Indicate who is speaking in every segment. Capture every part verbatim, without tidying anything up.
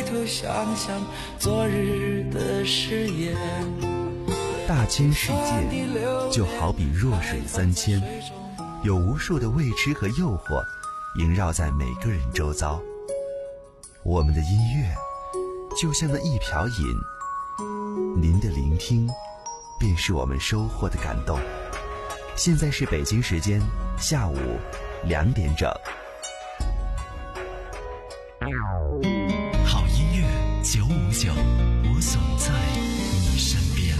Speaker 1: 头想想昨日的誓言。
Speaker 2: 大千世界就好比弱水三千，有无数的未知和诱惑萦绕在每个人周遭。我们的音乐就像那一瓢饮，您的聆听便是我们收获的感动。现在是北京时间下午两点整。
Speaker 3: 好音乐九五九，我总在你身边。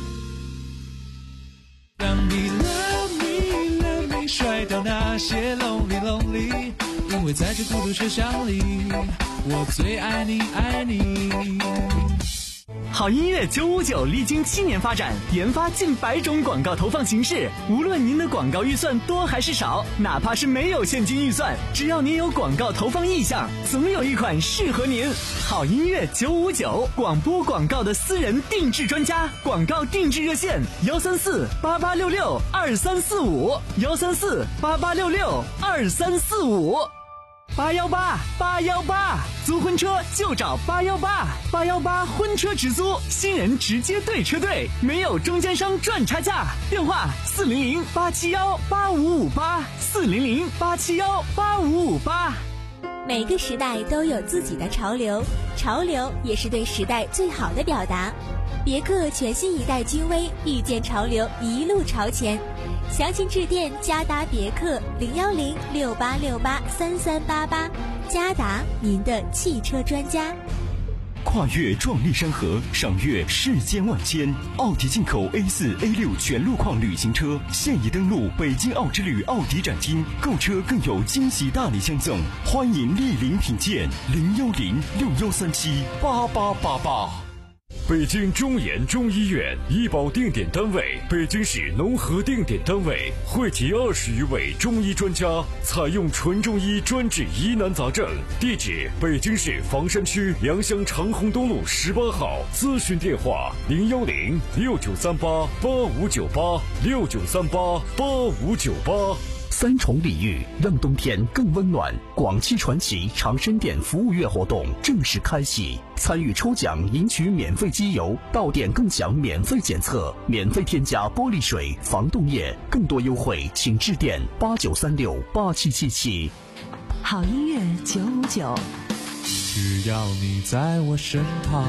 Speaker 4: 让你 love me love me 甩掉那些 lonely lonely， 因为在这孤独车厢里，我最爱你爱你。
Speaker 5: 好音乐九五九历经七年发展，研发近百种广告投放形式。无论您的广告预算多还是少，哪怕是没有现金预算，只要您有广告投放意向，总有一款适合您。好音乐九五九，广播广告的私人定制专家，广告定制热线：幺三四八八六六二三四五，幺三四八八六六二三四五。八幺八八幺八，租婚车就找八幺八，八幺八婚车直租，新人直接对车队，没有中间商赚差价。电话四零零八七幺八五五八，四零零八七幺八五五八。
Speaker 6: 每个时代都有自己的潮流，潮流也是对时代最好的表达。别克全新一代君威，遇见潮流，一路朝前。详情致电嘉达别克零幺零六八六八三三八八，嘉达您的汽车专家。
Speaker 7: 跨越壮丽山河，赏阅世间万千。奥迪进口 A 四 A 六 全路况旅行车现已登陆北京奥之旅奥迪展厅，购车更有惊喜大礼相赠，欢迎莅临品鉴。零幺零六幺三七八八八八。
Speaker 8: 北京中研中医院医保定点单位，北京市农合定点单位，汇集二十余位中医专家，采用纯中医专治疑难杂症。地址：北京市房山区良乡长虹东路十八号。咨询电话：零幺零六九三八八五九八六九三八八五九八。
Speaker 9: 三重礼遇，让冬天更温暖。广汽传祺长生店服务月活动正式开启，参与抽奖赢取免费机油，到店更享免费检测，免费添加玻璃水、防冻液，更多优惠请致电八九三六八七七七。
Speaker 10: 好音乐九五九，
Speaker 4: 只要你在我身旁。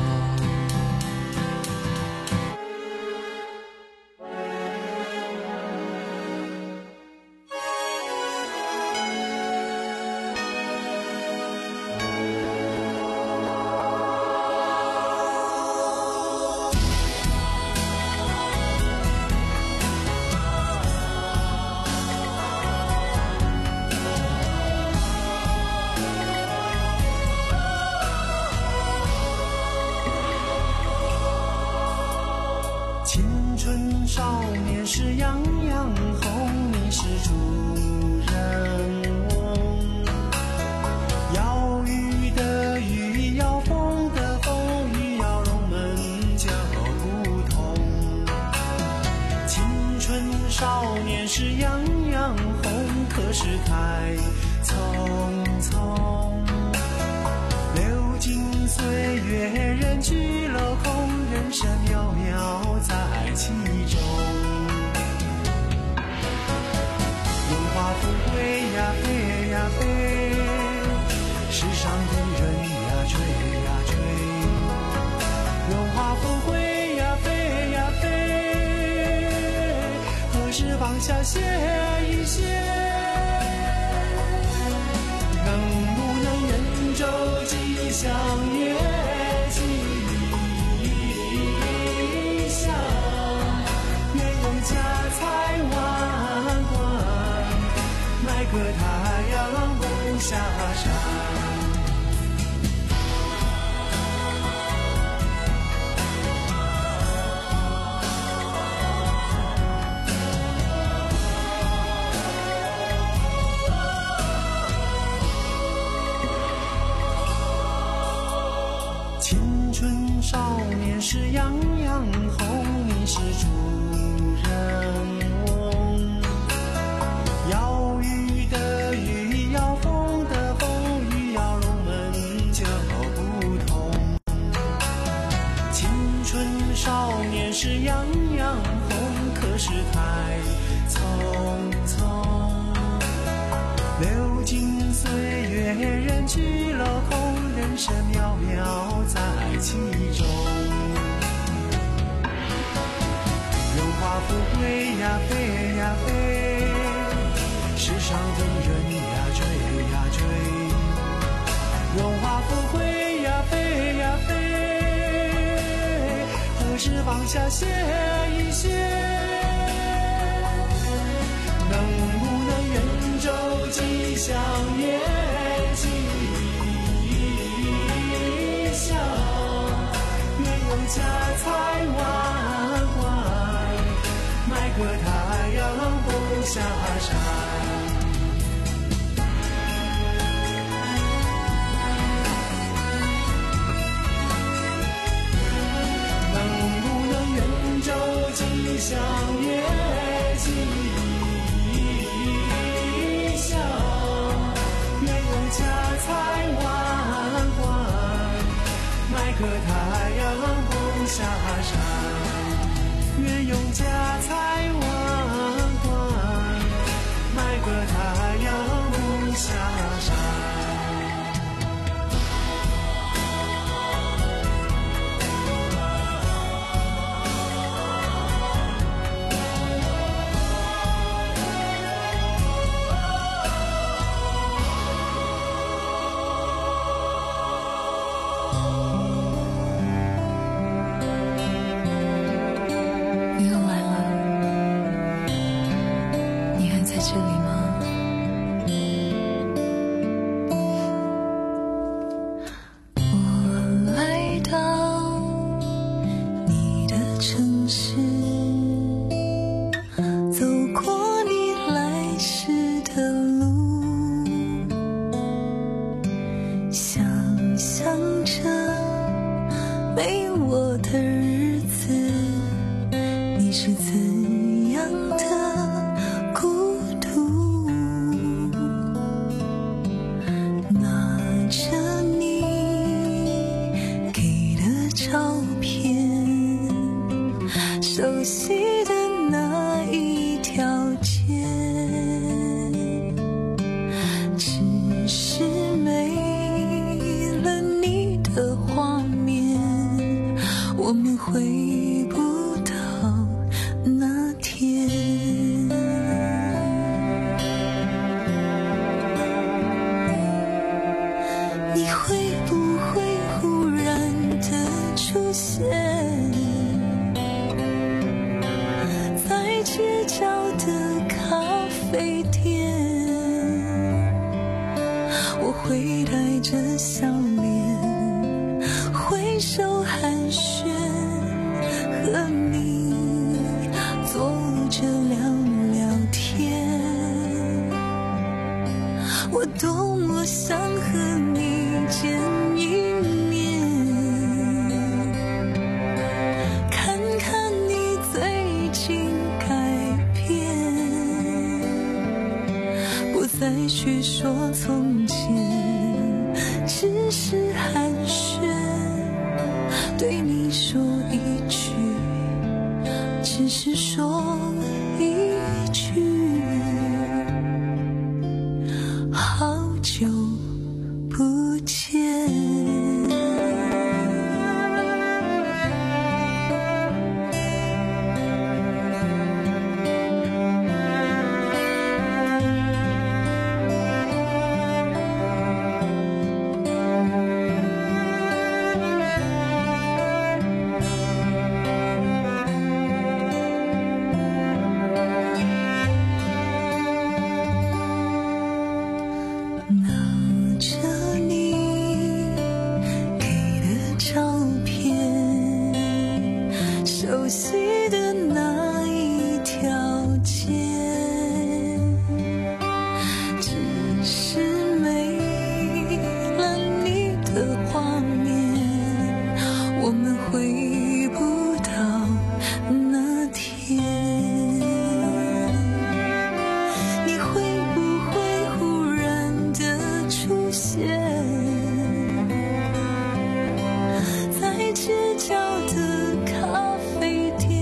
Speaker 11: 少年时样样红，你是主人翁。要雨的雨，要风的风，雨要龙门脚不同。青春少年时样样红，可是太匆匆。流金岁月，人去楼空，人生渺渺在其中。荣华富贵呀飞呀飞，世上的人呀追呀追。荣华富贵呀飞呀飞，何时放下歇一歇？能不能人舟吉祥月吉祥，愿有家财万贯，买个太阳不下山。青春少年时样样红，你是主人翁。要雨的雨，要风的风，雨要龙门脚不同。 是样样红，可是太匆匆。流金岁月，人去楼空，人生渺渺在其中。荣华富贵呀，飞呀飞，世上的人呀，追呀追。荣华富贵呀，飞呀飞，何时放下歇一歇？能不能愿周吉祥也吉祥？愿有家财万贯，买个太阳不下山。吉祥也吉祥，愿有家财万贯，买个太阳不下山。愿有家财万贯，买个太阳不下山。
Speaker 12: 熟悉的那一条街，只是没了你的画面，我们回不到那天。你会不会忽然的出现？街角的咖啡店，我会带着笑脸挥手寒暄，和你坐着聊聊天。我多么想和你见一面，看看你最近再去说从前，只是寒暄，对你说一句，只是说一句，好久不见。熟悉的那一条街，只是没了你的画面，我们回不到那天。你会不会忽然的出现在街角的咖啡店，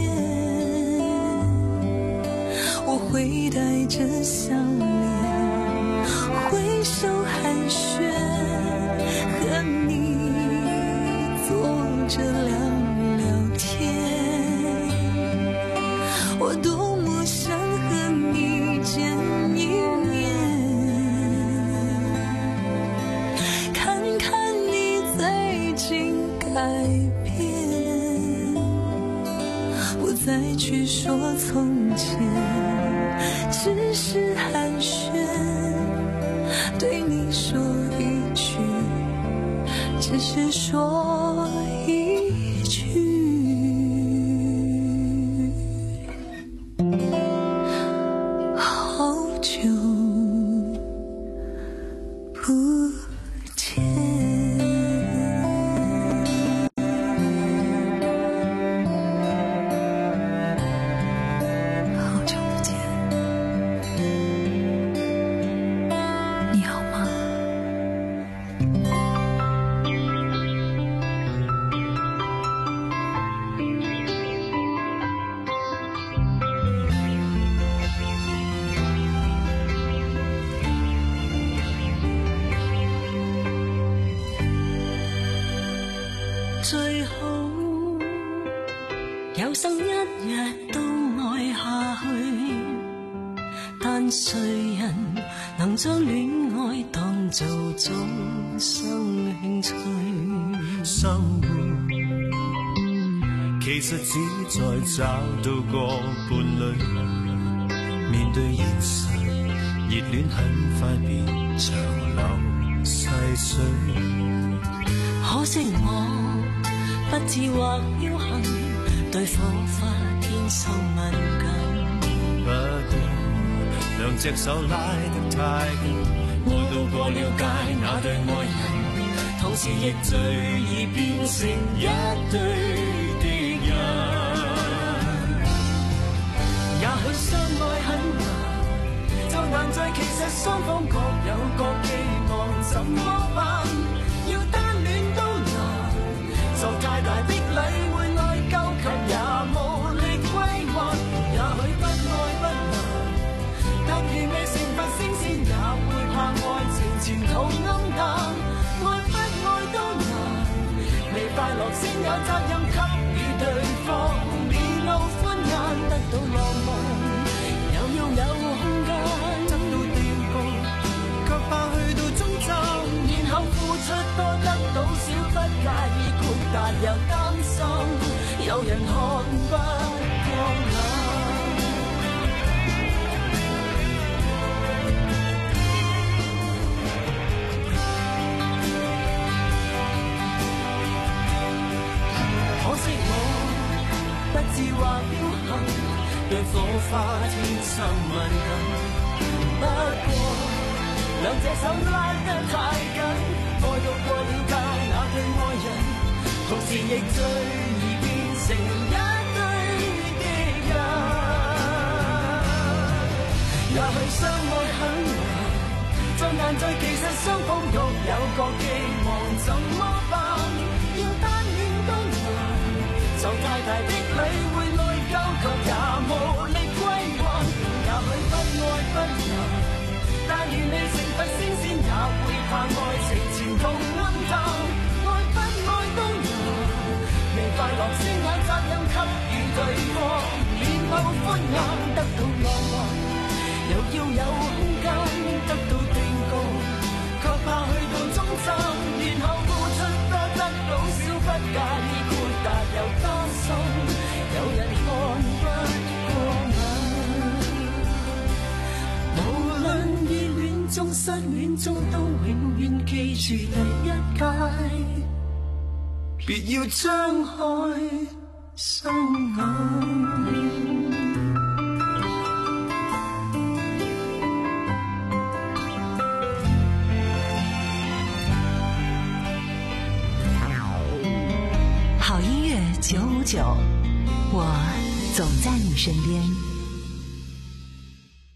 Speaker 12: 着相恋，挥手寒暄，和你坐着聊聊天。我多么想和你见一面，看看你最近改变，不再去说从前，只是寒暄，对你说一句，只是说一句，好久不见。好久不见，你好吗？最好有生一日都愛下去，但誰人能將戀愛當做終生興趣？
Speaker 11: 生活其實只在找到個伴侶，面對現實，熱戀很快變長流細水。
Speaker 12: 可惜我不智或僥倖，對火花天生敏感。
Speaker 11: 不過兩隻手拉得太緊，愛到過了界那對愛人，同時亦最易變成一對敵人。也許相愛很難，就難在其實雙方各有各寄望，怎麼辦？要單戀都難，受太大的禮會內疚，卻也無力歸還。也許不愛不難，但如未成佛升仙，也會怕愛情前途暗淡。愛不愛都難，未快樂先有責任給予對方，面露歡顏，得到浪漫，又要有空間，得到定局，卻怕去到終站，然後付出多得到少，不介意豁達又擔心，有人看不過眼。可惜我不智或僥倖，對火花天生敏感。不過兩隻手拉得太緊，愛到過了界那對愛人，同時亦最易變成一對敵人。也許相愛很難，就難在其實雙方各有各寄望，怎麼辦？要單戀都難，受太大的禮會內疚，卻也無力歸還。也許不愛不難，但願未成佛升仙，也會怕愛情前途暗淡。愛不愛都難，未快樂先有責任給予對方，面露歡顏，得到浪漫，又要有空間，得到定局，卻怕去到終站，然後付出多得到少，不介意豁達又擔心，有人看不過眼。無論熱戀中失戀中，都永遠記住第一屆，別要張開雙眼。
Speaker 10: 好音乐九五九，我总在你身边。
Speaker 5: 好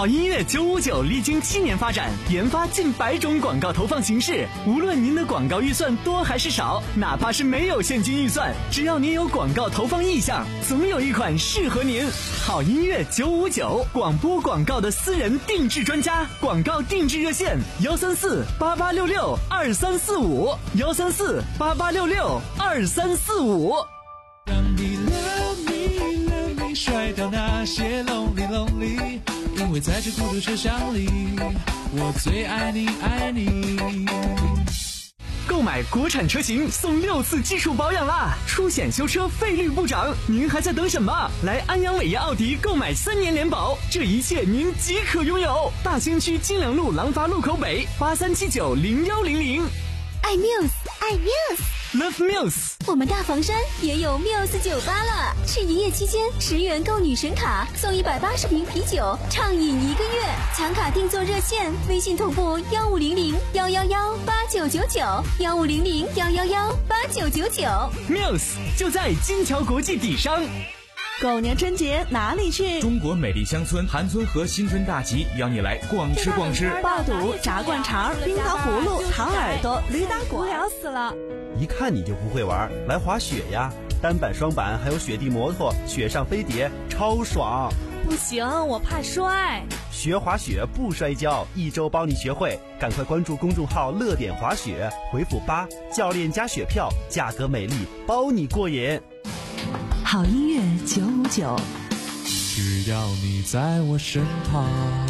Speaker 5: 好音乐九五九历经七年发展，研发近百种广告投放形式。无论您的广告预算多还是少，哪怕是没有现金预算，只要您有广告投放意向，总有一款适合您。好音乐九五九，广播广告的私人定制专家，广告定制热线：幺三四八八六六二三四五，幺三四八八六六二三四五。
Speaker 4: 让你 love me love me 甩掉那些 lonely lonely， 因为在这孤独车厢里，我最爱你爱你。
Speaker 5: 购买国产车型送六次基础保养啦，出险修车费率不涨，您还在等什么？来安阳伟业奥迪购买三年联保，这一切您即可拥有。大兴区金良路廊坊路口北八三七九零幺零零。
Speaker 6: 爱 Muse， 爱 Muse。Love
Speaker 5: Muse，
Speaker 6: 我们大房山也有 Muse 酒吧了。是营业期间，十元购女神卡送一百八十瓶啤酒，畅饮一个月。抢卡订座热线：微信同步幺五零零幺幺幺八九九九，幺五零零幺幺幺八九九九。
Speaker 5: Muse 就在金桥国际底商。
Speaker 13: 狗年春节哪里去？
Speaker 14: 中国美丽乡村韩村和新春大集，邀你来逛吃逛吃。
Speaker 13: 爆肚、炸灌肠、冰糖葫芦、糖耳朵、驴打滚，无聊死了。
Speaker 15: 一看你就不会玩，来滑雪呀！单板、双板，还有雪地摩托、雪上飞碟，超爽！
Speaker 13: 不行，我怕摔。
Speaker 15: 学滑雪不摔跤，一周帮你学会。赶快关注公众号“乐点滑雪”，回复八，教练加雪票，价格美丽，包你过瘾。
Speaker 10: 好音乐九五九，
Speaker 4: 只要你在我身旁。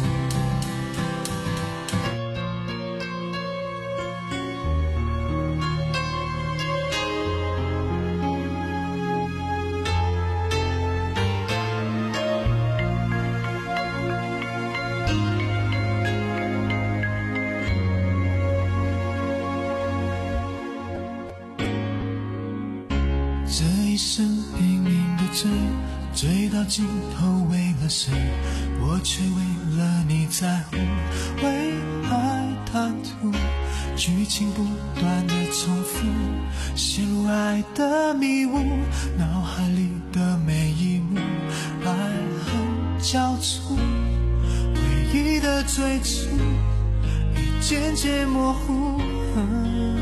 Speaker 11: 这一生拼命的追，追到尽头为了谁？我却为了你在乎，为爱贪图，剧情不断的重复，陷入爱的迷雾，脑海里的每一幕，爱恨交错，回忆的追逐已渐渐模糊。嗯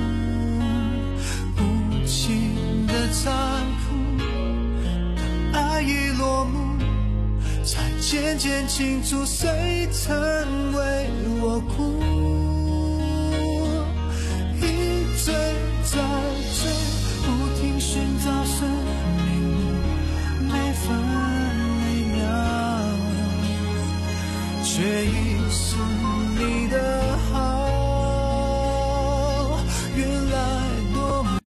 Speaker 11: 的残酷，当爱已落幕，才渐渐清楚谁曾为我哭。一追再追，不停寻找生命里每分每秒，却遗失你的好。原来多么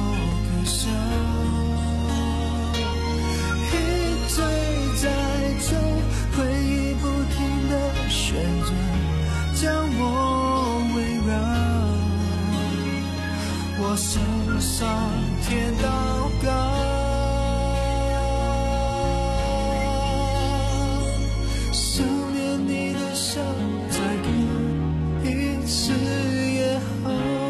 Speaker 11: 将我围绕，我向上天祷告，想念你的笑，再给一次也好。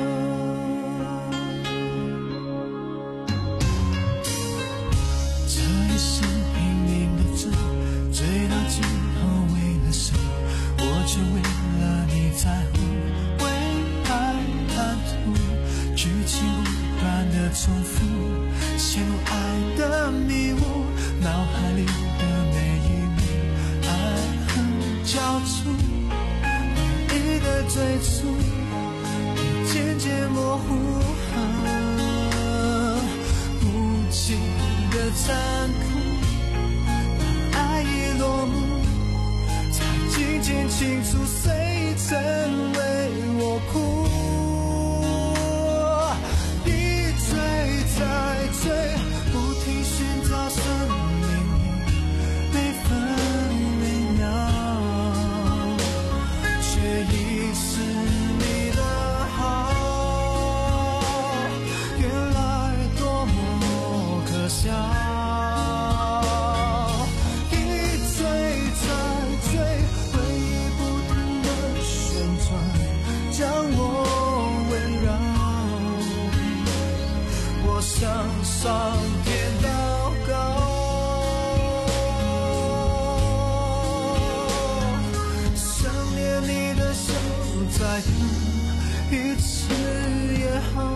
Speaker 11: 这一生拼命的追，追到尽头为了谁？我却为了你在乎，为爱贪图，剧情不断的重复，陷入爱的迷雾，脑海里的每一幕，爱恨交错，回忆的追逐已渐渐模糊，无情的残酷，当爱已落幕，渐渐清楚谁曾为我哭。一追再追，不停寻找生命里每分每秒，却遗失你的好。原来多么可笑。向上天祷告， 再等一次也好。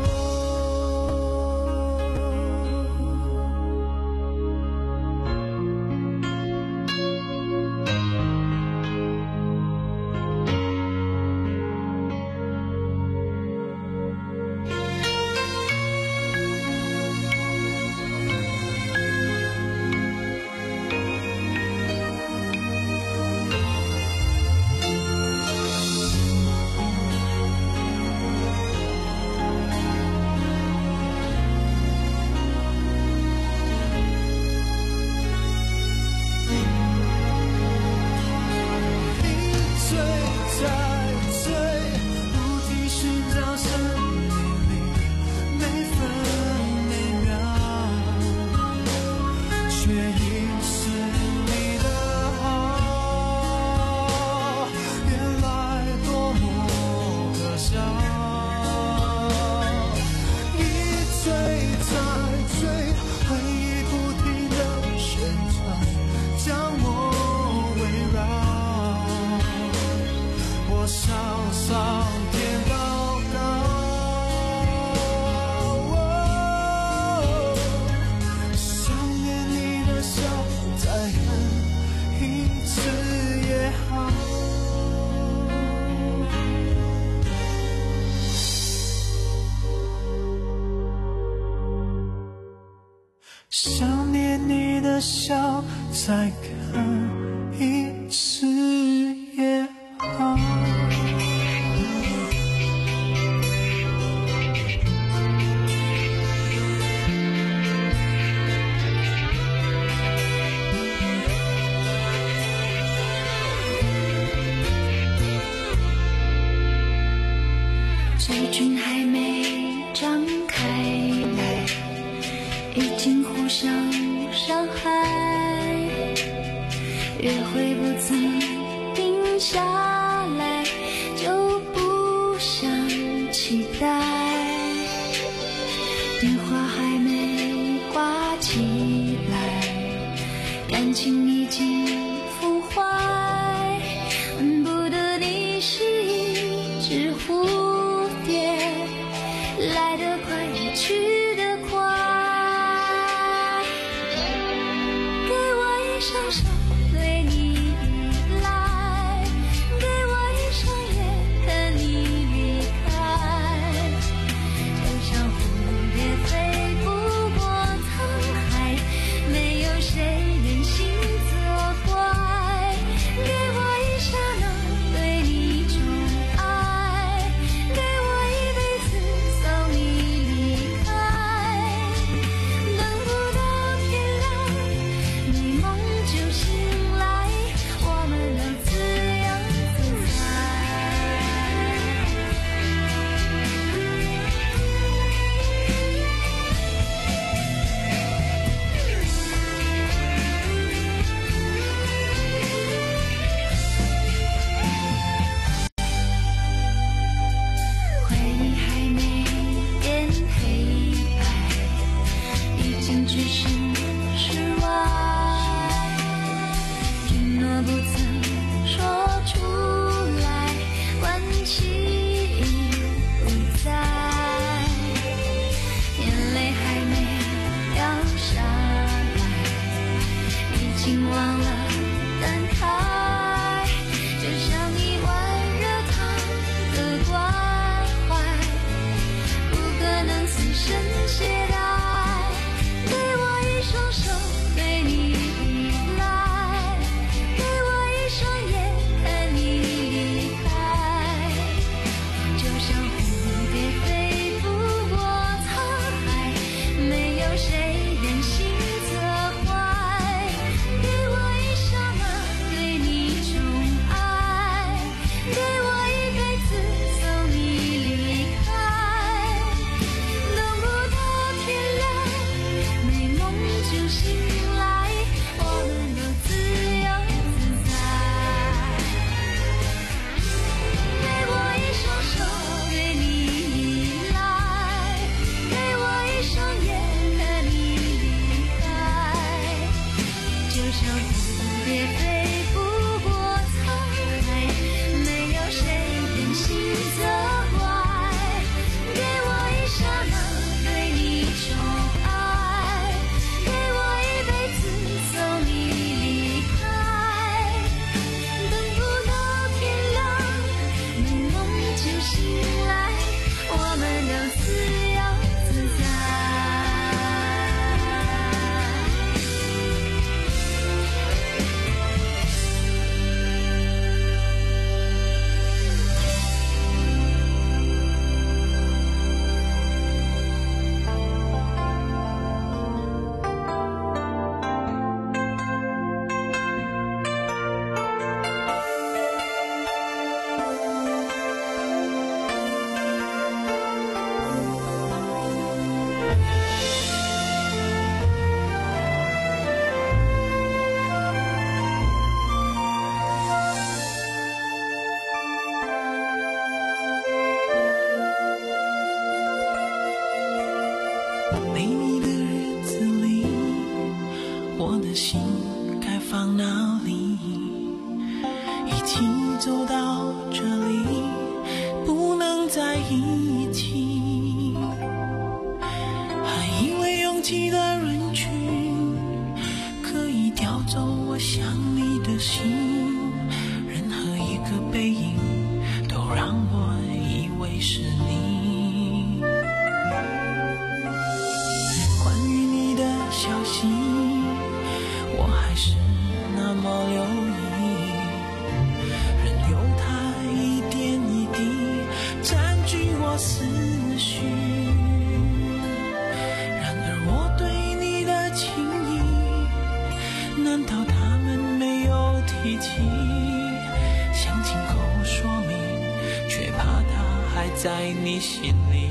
Speaker 11: 想念你的笑，再看一次也好。
Speaker 12: 嘴唇还没张开来，已经互相伤害，约会不曾定下来，就不想期待，电话还没挂起来，感情已经腐坏，恨不得你是一只蝴蝶，来得快也去得快，给我一双手对你依赖，给我一双眼看你离开，就像蝴蝶飞不过沧海，没有谁能幸福
Speaker 1: 没你的日子里，我的心该放哪里？一起走到这里，不能在一起，还以为拥挤的人群可以调走我想你的心，任何一个背影都让我以为是你。关于你的消息，我还是那么留意，任由它一点一滴占据我思绪。然而我对你的情意，难道他们没有提起？想亲口说明，却怕它还在你心里。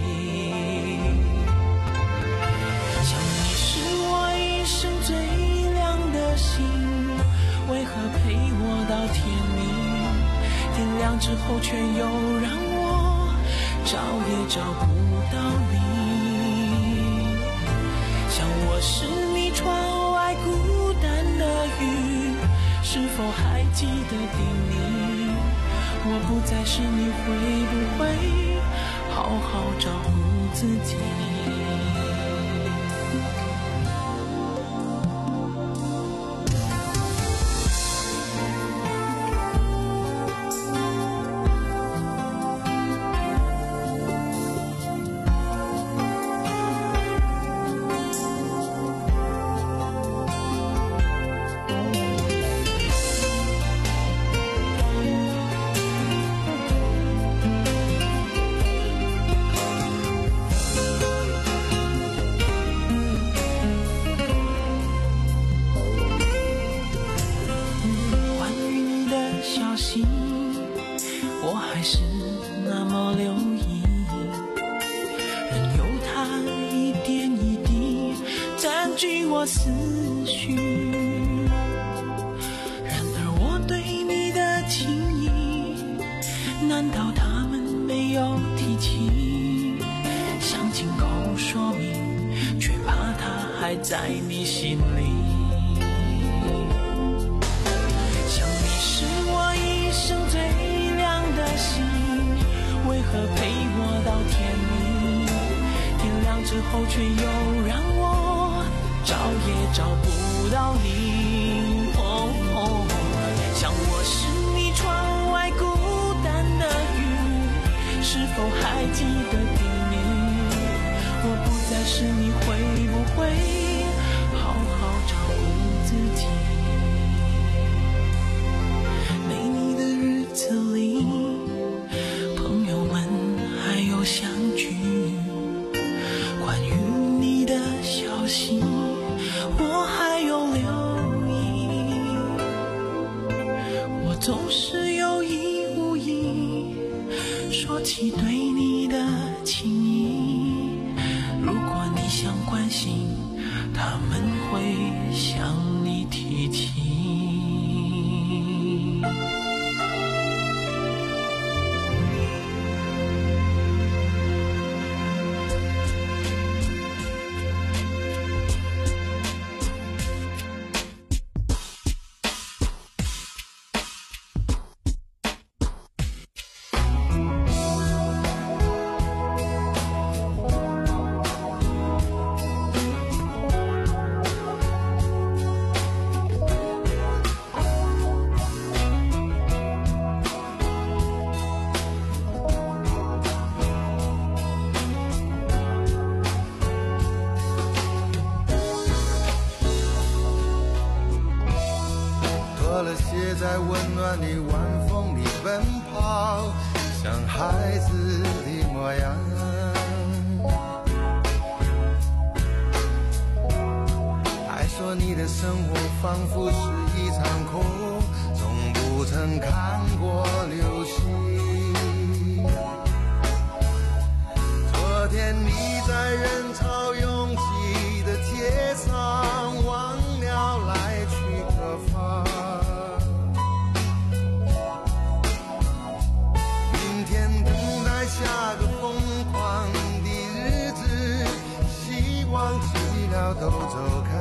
Speaker 1: 想你是我一生最亮的星，为何陪我到天明？天亮之后却又让我找也找不到你。像我是你窗外孤单的云，是否还记得叮咛？我不再是你，会不会好好照顾自己？我还是那么留意，任由它一点一滴占据我思绪。然而我对你的情意，难道他们没有提起？想亲口说明，却怕它还在你心里。为何陪我到天明？天亮之后却又让我找也找不到你。哦哦，像我是你窗外孤单的云，是否还记得叮咛？我不再是你，会不会好好照顾自己？没你的日子里，相聚，关于你的消息，我还有留意。我总是有意无意说起对你的情意，如果你想关心，他们会向你提起。
Speaker 16: 在温暖的晚风里奔跑，像孩子的模样。还说你的生活仿佛是一场空，从不曾看过流星。昨天你在人潮拥挤的街上，忘了来去何方。下个疯狂的日子，希望忘记了都走开。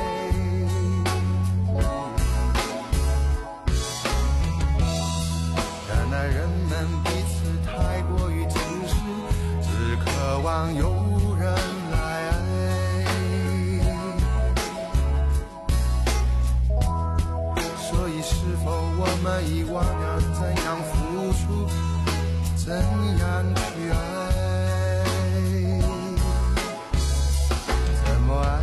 Speaker 16: 原来人们彼此太过于自私，只渴望有人来爱。所以是否我们遗忘了怎样付出，怎样去爱？怎么爱？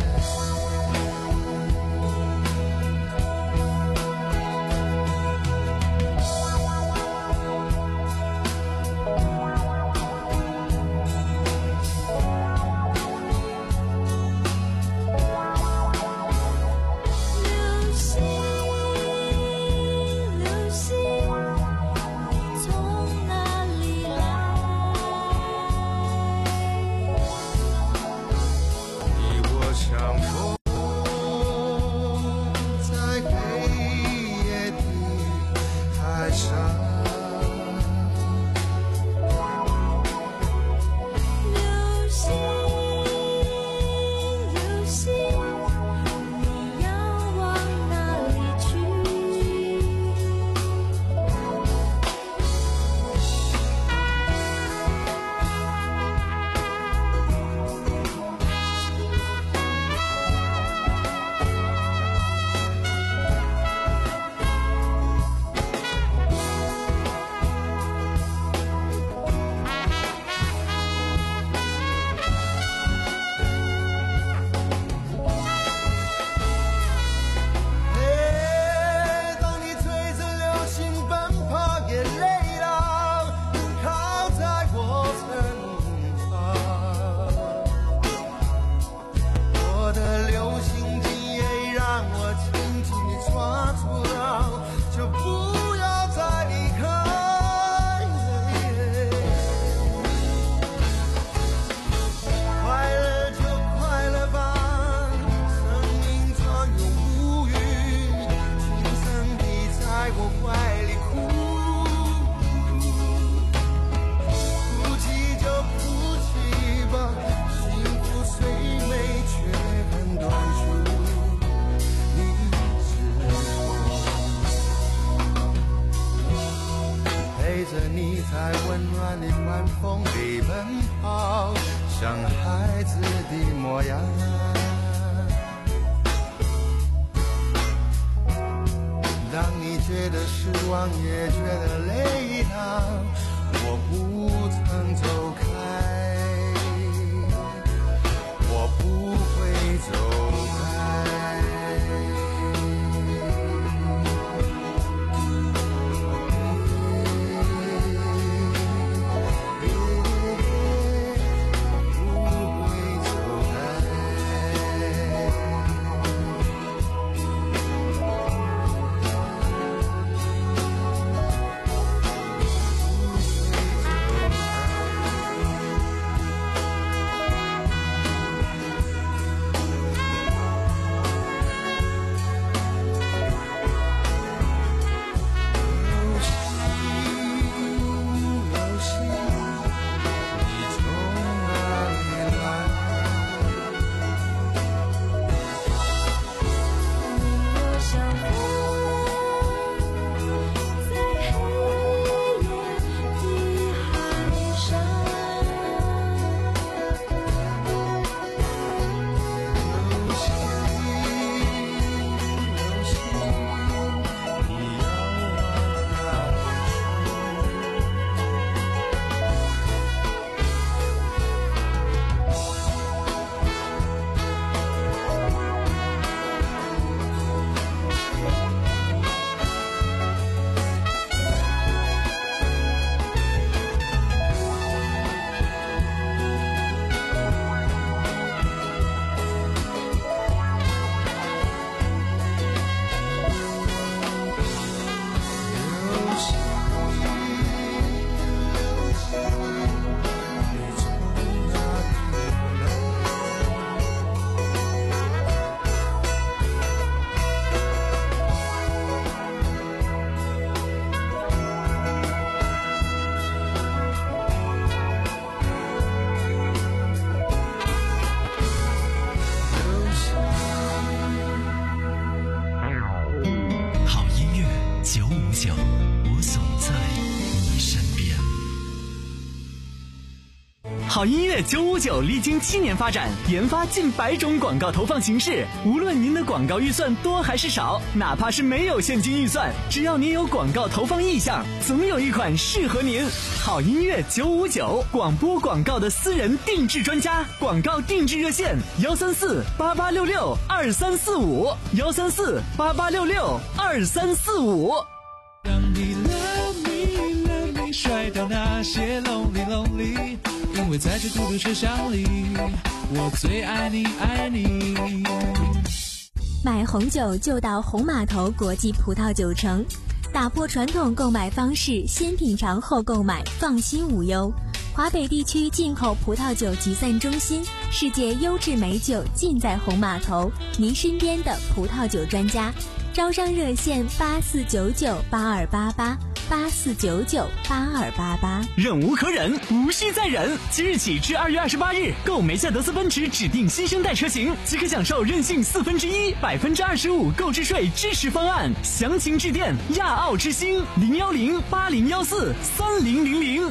Speaker 5: 好音乐九五九历经七年发展，研发近百种广告投放形式。无论您的广告预算多还是少，哪怕是没有现金预算，只要您有广告投放意向，总有一款适合您。好音乐九五九，广播广告的私人定制专家，广告定制热线：幺三四八八六六二三四五，幺三四八八六六二三四五。
Speaker 4: 让你 love me love me 甩掉那些 lonely lonely， 因为在这孤独车厢里，我最爱你爱你。
Speaker 6: 买红酒就到红码头国际葡萄酒城，打破传统购买方式，先品尝后购买，放心无忧。华北地区进口葡萄酒集散中心，世界优质美酒尽在红码头，您身边的葡萄酒专家。招商热线八四九九八二八八八四九九八二八八。
Speaker 5: 忍无可忍，无需再忍。即日起至二月二十八日，购梅赛德斯奔驰指定新生代车型，即可享受任性四分之一、百分之二十五购置税支持方案。详情致电亚奥之星零幺零八零幺四三零零零。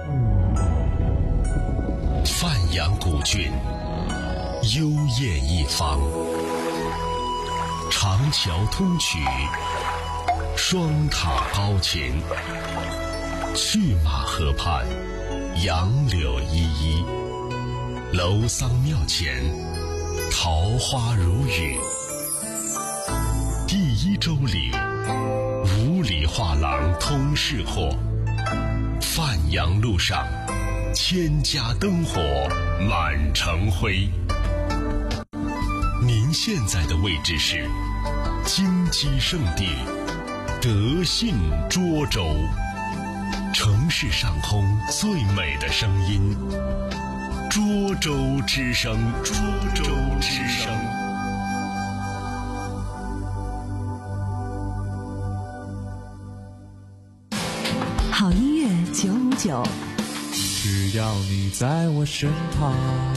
Speaker 7: 范阳古郡，幽艳一方。长桥通衢，双塔高擎，去马河畔，杨柳依依，楼桑庙前，桃花如雨。第一周岭，五里画廊通市货，范阳路上，千家灯火满城辉。您现在的位置是金鸡圣地德信涿州，城市上空最美的声音，涿州之声，涿州之声。
Speaker 10: 好音乐九五九，
Speaker 4: 只要你在我身旁。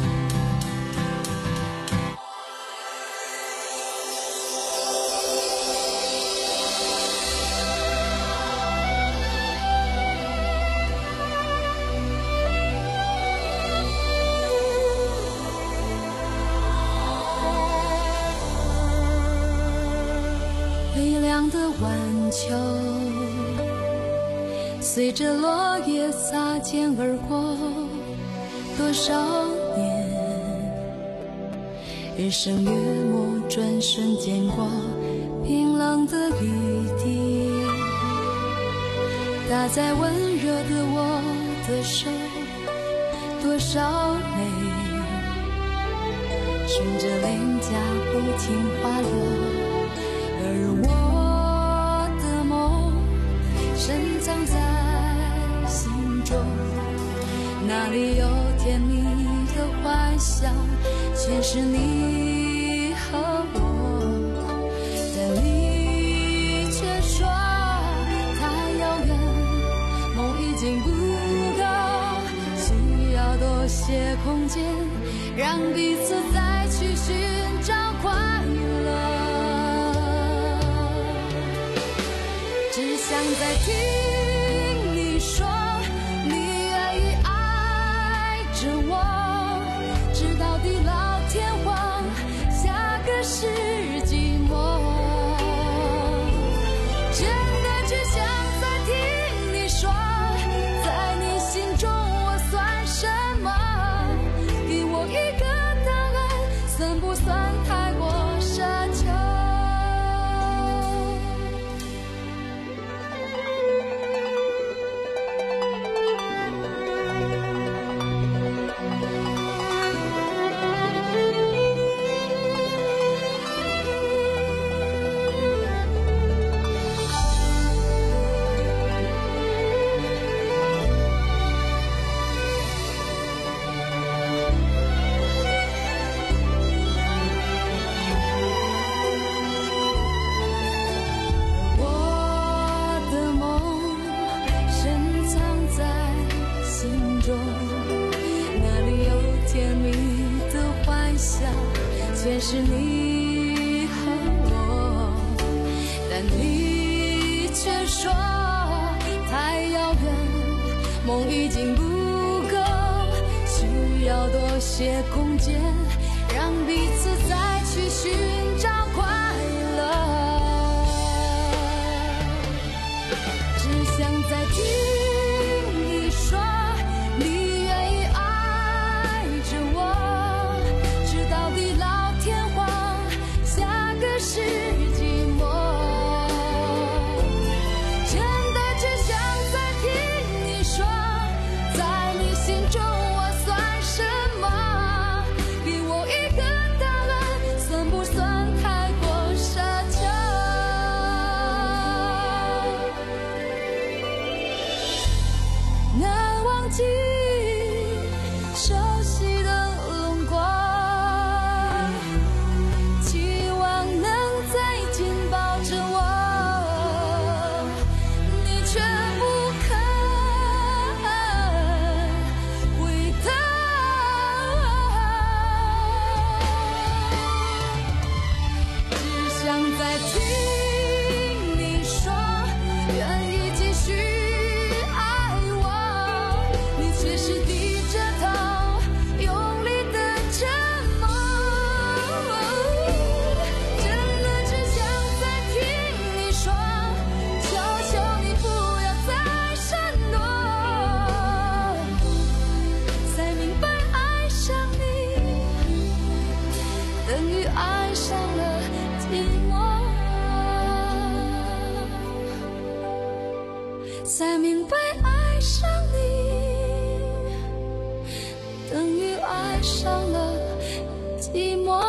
Speaker 12: 微凉的晚秋，随着落叶擦肩而过，多少年，日升月没，转瞬间过，冰冷的雨滴打在温热的我的手，多少泪顺着脸颊不停滑落。而我的梦深藏在心中，那里有甜蜜的幻想，全是你和我，但你却说太遥远，梦已经不够，需要多些空间，让彼此再去寻找快乐。只想再听你说，你愿意爱着我，直到地老天荒，下个世纪末。真的只想再听你说，在你心中我算什么？给我一个答案，算不算太过奢求？全是你和我，但你却说太遥远，梦已经不够，需要多些空间，让彼此再去寻找快乐。只想再听你说，你愿意爱着我，直到地老天荒，下个世纪末。真的只想再听你说，在你心中我算什么？给我一个答案，算不算太过奢求？难忘记熟悉的轮廓，期望能再紧抱着我，你却不肯回头。只想再听你说，愿意继续爱我，你却是低着头，用力的沉默。真的只想再听你说，求求你不要再闪躲，才明白爱上你等于爱上了寂寞，才明白爱上你等于爱上了寂寞。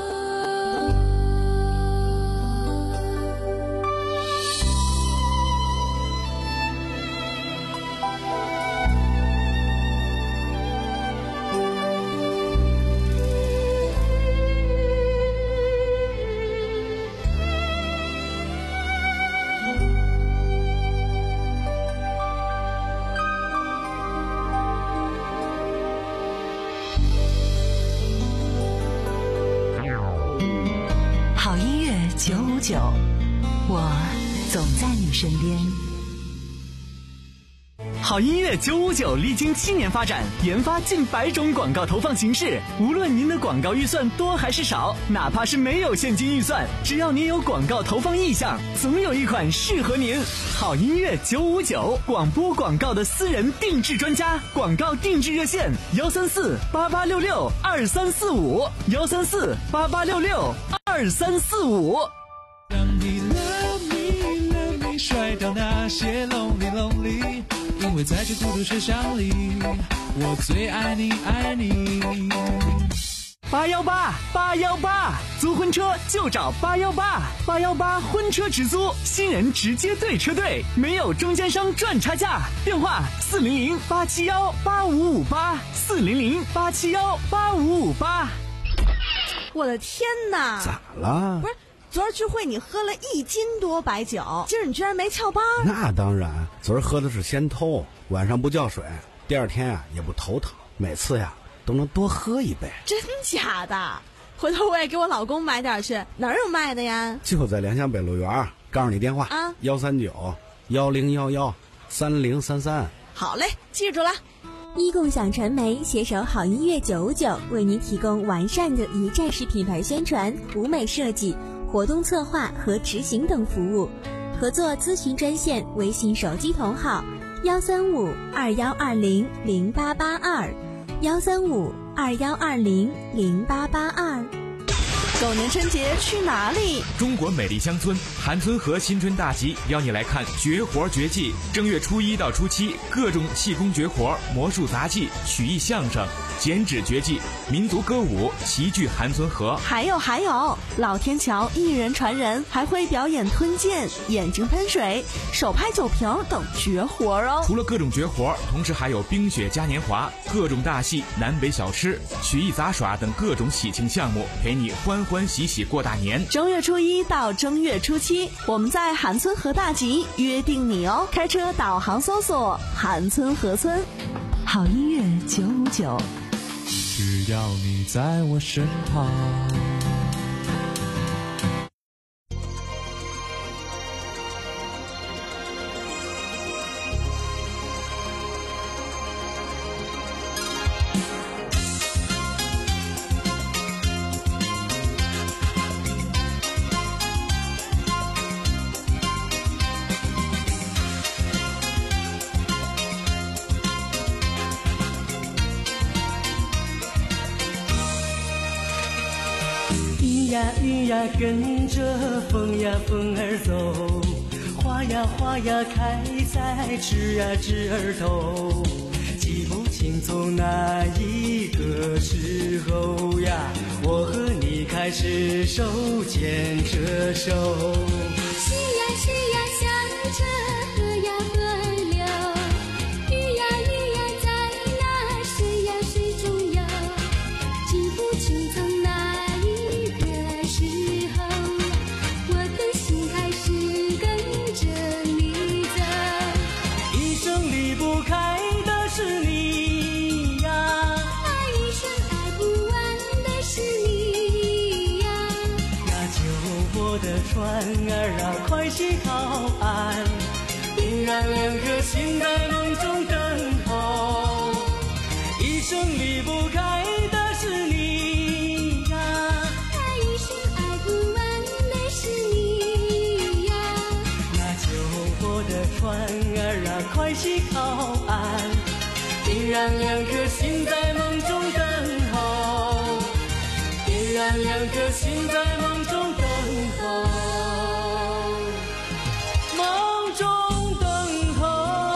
Speaker 10: 好音乐九五九，我总在你身边。
Speaker 5: 好音乐九五九历经七年发展，研发近百种广告投放形式。无论您的广告预算多还是少，哪怕是没有现金预算，只要您有广告投放意向，总有一款适合您。好音乐九五九，广播广告的私人定制专家，广告定制热线：幺三四八八六六二三四五，幺三四八八六六二三四五。
Speaker 4: 让你 love me love me 甩掉那些 lonely lonely， 因为在这孤独车厢里，我最爱你爱你。
Speaker 5: 八幺八八幺八，租婚车就找八幺八，八幺八婚车直租，新人直接对车队，没有中间商赚差价。电话四零零八七幺八五五八，四零零八七幺八五五八。
Speaker 13: 我的天哪！
Speaker 17: 咋了？
Speaker 13: 不是，昨儿聚会你喝了一斤多白酒，今儿你居然没翘班？
Speaker 17: 那当然，昨儿喝的是仙偷，晚上不叫水，第二天啊也不头疼，每次呀都能多喝一杯。
Speaker 13: 真假的？回头我也给我老公买点去，哪儿有卖的呀？
Speaker 17: 就在良乡北路园，告诉你电话啊，幺三九幺零幺幺三零三三。
Speaker 13: 好嘞，记住了。
Speaker 6: 一共享传媒携手好音乐九五九，为您提供完善的一站式品牌宣传、舞美设计、活动策划和执行等服务。合作咨询专线：微信手机同号幺三五二幺二零零八八二，幺三五二幺二零零八八二。
Speaker 13: 狗年春节去哪里？
Speaker 14: 中国美丽乡村韩村河新春大集邀你来看绝活绝技。正月初一到初七，各种气功绝活、魔术杂技、曲艺相声、剪纸绝技、民族歌舞齐聚韩村河。
Speaker 13: 还有还有，老天桥一人传人，还会表演吞剑、眼睛喷水、手拍酒瓶等绝活哦。
Speaker 14: 除了各种绝活，同时还有冰雪嘉年华、各种大戏、南北小吃、曲艺杂耍等各种喜庆项目，陪你欢欢喜喜过大年。
Speaker 13: 正月初一到正月初七，我们在韩村河大集约定你哦。开车导航搜索韩村河村。
Speaker 10: 好音乐九五九，
Speaker 4: 只要你在我身旁。
Speaker 11: 呀雨呀跟着风呀风儿走，花呀花呀开在枝呀枝儿头，记不清从哪一个时候呀，我和你开始手牵着手。
Speaker 12: 是呀是呀向着河呀河儿流，雨呀雨呀在那水呀水中游，记不清从哪一个时候，我的心开始跟着你走。
Speaker 11: 一生离不开的是你呀，
Speaker 12: 一生爱不完的是你呀，
Speaker 11: 那救我的船儿啊快些靠岸，别让两颗心在梦中等候。一生离不开的是你呀，
Speaker 12: 一生爱不完的是你呀，
Speaker 11: 那救我的船儿啊快些靠岸，别让两颗心在梦中等候，别让两颗心在梦中等候，梦中等候。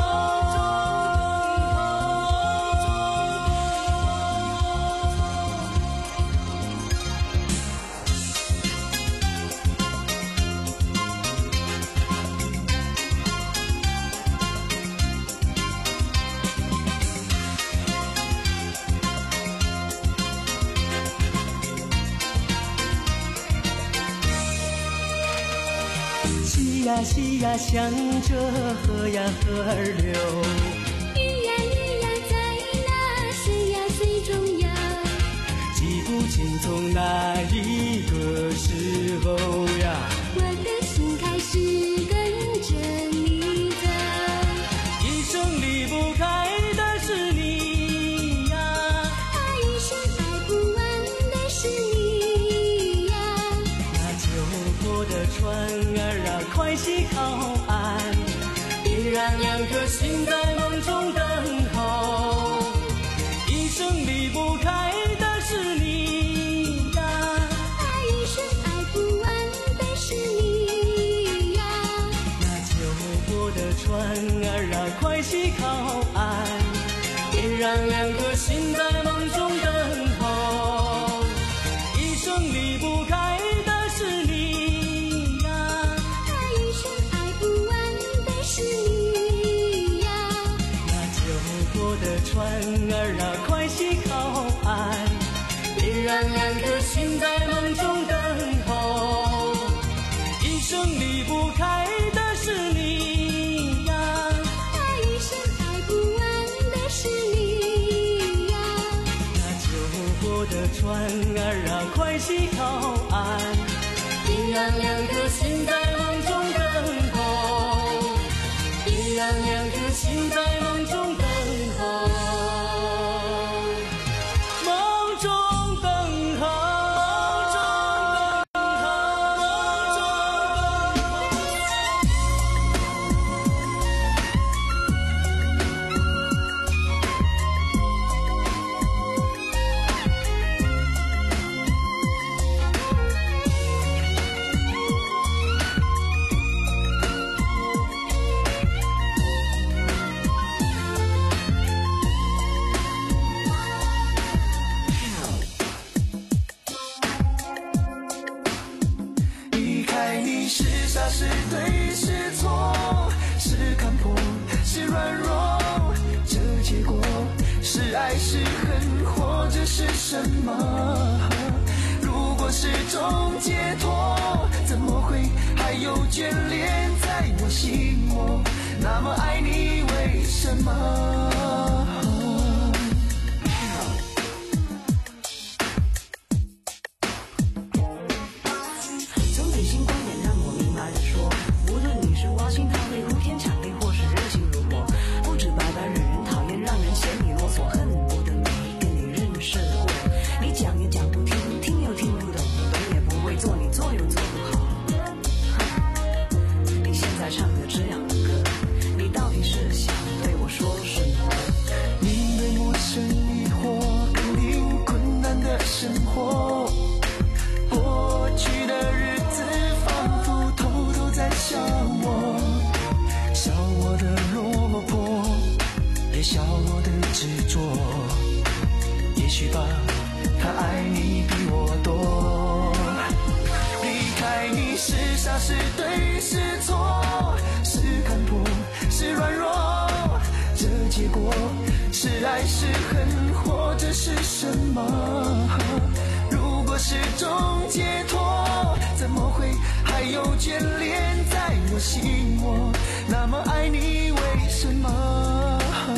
Speaker 11: 溪呀溪呀向着河呀河儿流，
Speaker 12: 雨呀雨呀在那水呀水中游，
Speaker 11: 记不清从哪一个时候呀，
Speaker 12: 我的心开始跟着你走。
Speaker 11: 一生离不开的是你呀，
Speaker 12: 一生爱不完的是你呀，
Speaker 11: 那救我的船儿啊快些靠岸，别让两颗心在梦中等候。一生离不开的是你呀，
Speaker 12: 一生爱不完的是你呀，
Speaker 11: 那救我的船儿啊快些靠岸，别让两颗心在梦中等候。一生离不开的是你呀，
Speaker 12: 一生爱不完的是你呀，
Speaker 11: 那救我的船儿啊快些靠岸，别让两颗心在梦中等候。一生离不开的是你呀，
Speaker 12: 一生爱不完的是你呀，
Speaker 11: 那救我的船儿啊快些靠岸，别让两颗心在梦中等候，别让两颗心在梦中等候，梦中等候。
Speaker 1: 离开你是傻是对是错，是看破是软弱，这结果是爱是恨或者是什么？如果是种解脱，怎么会还有眷恋在我心窝？那么爱你为什么？
Speaker 18: 从内心观点让我明白的说，无论你是挖心塌肺、呼天抢地，或是热情如火，不止白白惹人讨厌，让人嫌你啰嗦，恨不得每天你认识我。你讲也讲不听，听又听不懂，懂也不会做，你做又做不好。你现在唱的这样的歌，你到底是想对我说什么？
Speaker 1: 么？如果是种解脱，怎么会还有眷恋在我心窝？那么爱你为什么？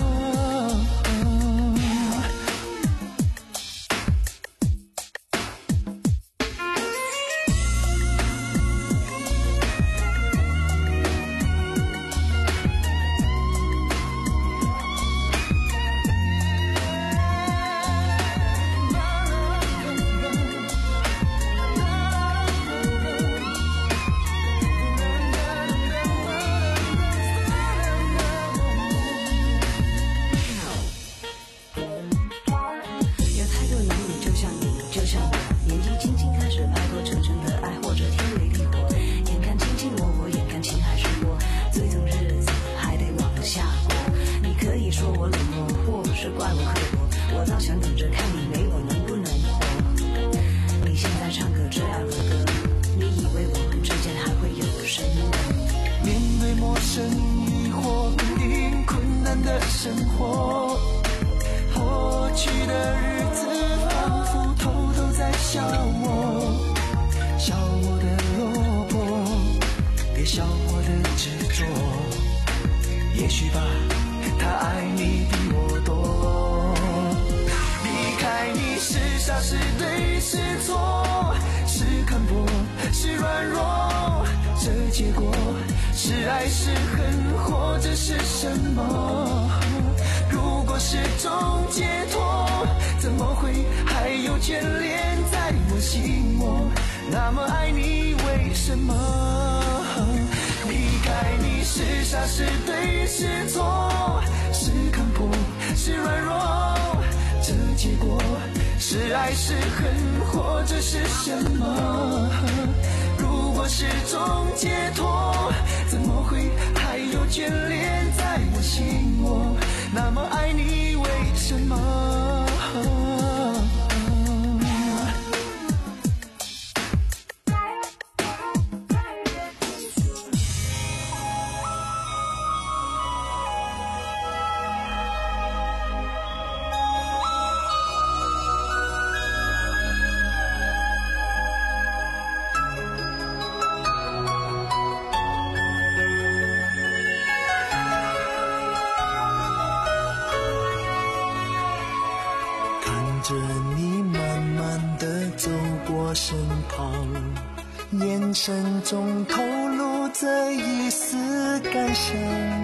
Speaker 11: 着你慢慢地走过身旁，眼神中透露着一丝感伤。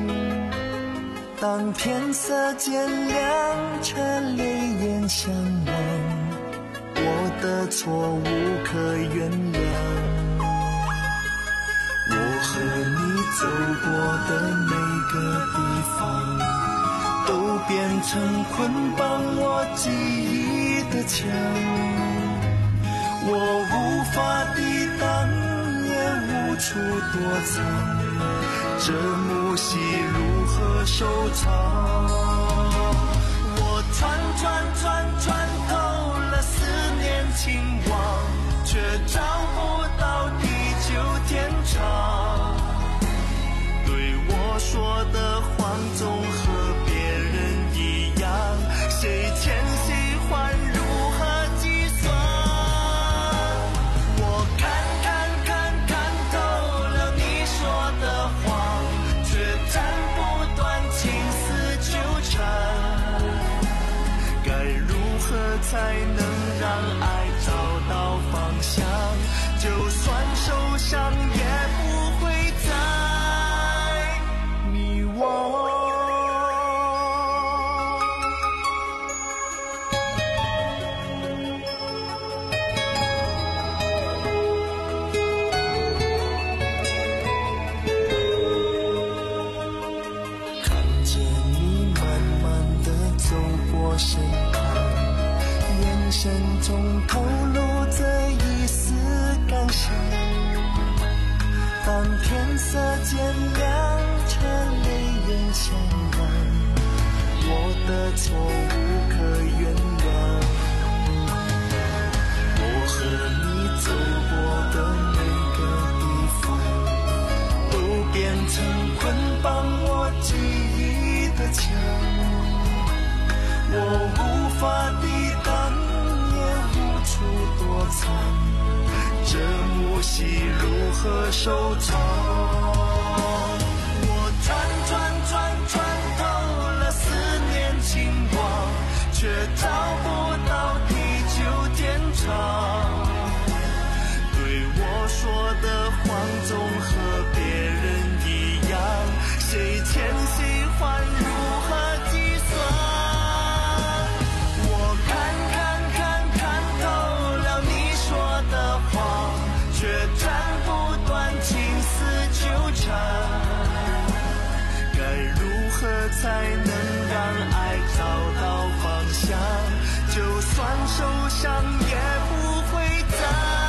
Speaker 11: 当天色渐亮，却泪眼相望，我的错无可原谅。我和你走过的每个地方，都变成捆绑我记忆的墙，我无法抵挡，也无处躲藏，这幕戏如何收场？我穿穿穿穿透了思念情网，却找不到地久天长。对我说的谎总和别人一样，谁欠谁还如何计算？我看看看看透了你说的谎，却斩不断情丝纠缠。该如何才能让爱找到方向？就算受伤也不会再迷惘。身旁，眼神中透露着一丝感伤。当天色渐亮，却泪眼相望，我的错无可原谅。我和你走过的每个地方，都变成捆绑我记忆的墙，我无法抵挡，
Speaker 1: 何收场？我转转转转透了思念情网，却找不到地久天长。对我说的话总和别人一样，谁欠谁还如何计算？我看看看看透了你说的谎，却斩不断情丝纠缠。该如何才能让爱找到方向？就算受伤也不会再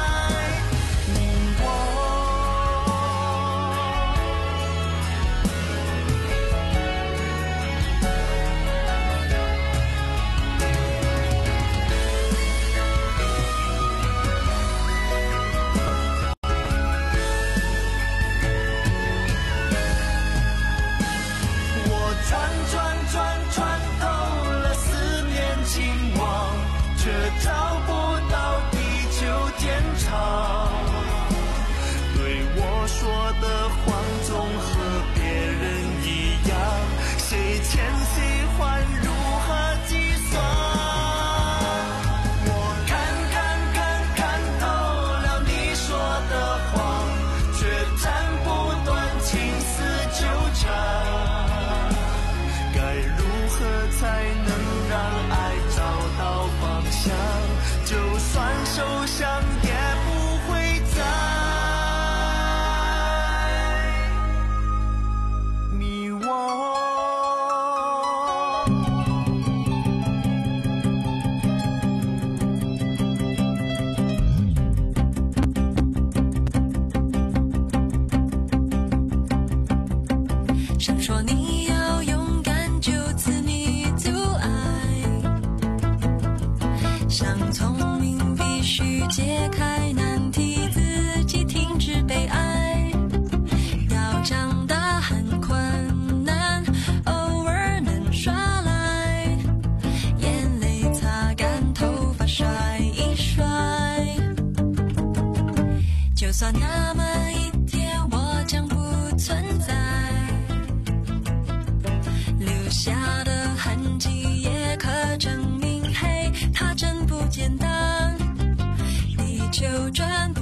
Speaker 19: 那么一天我将不存在，留下的痕迹也可证明，嘿，它真不简单。地球转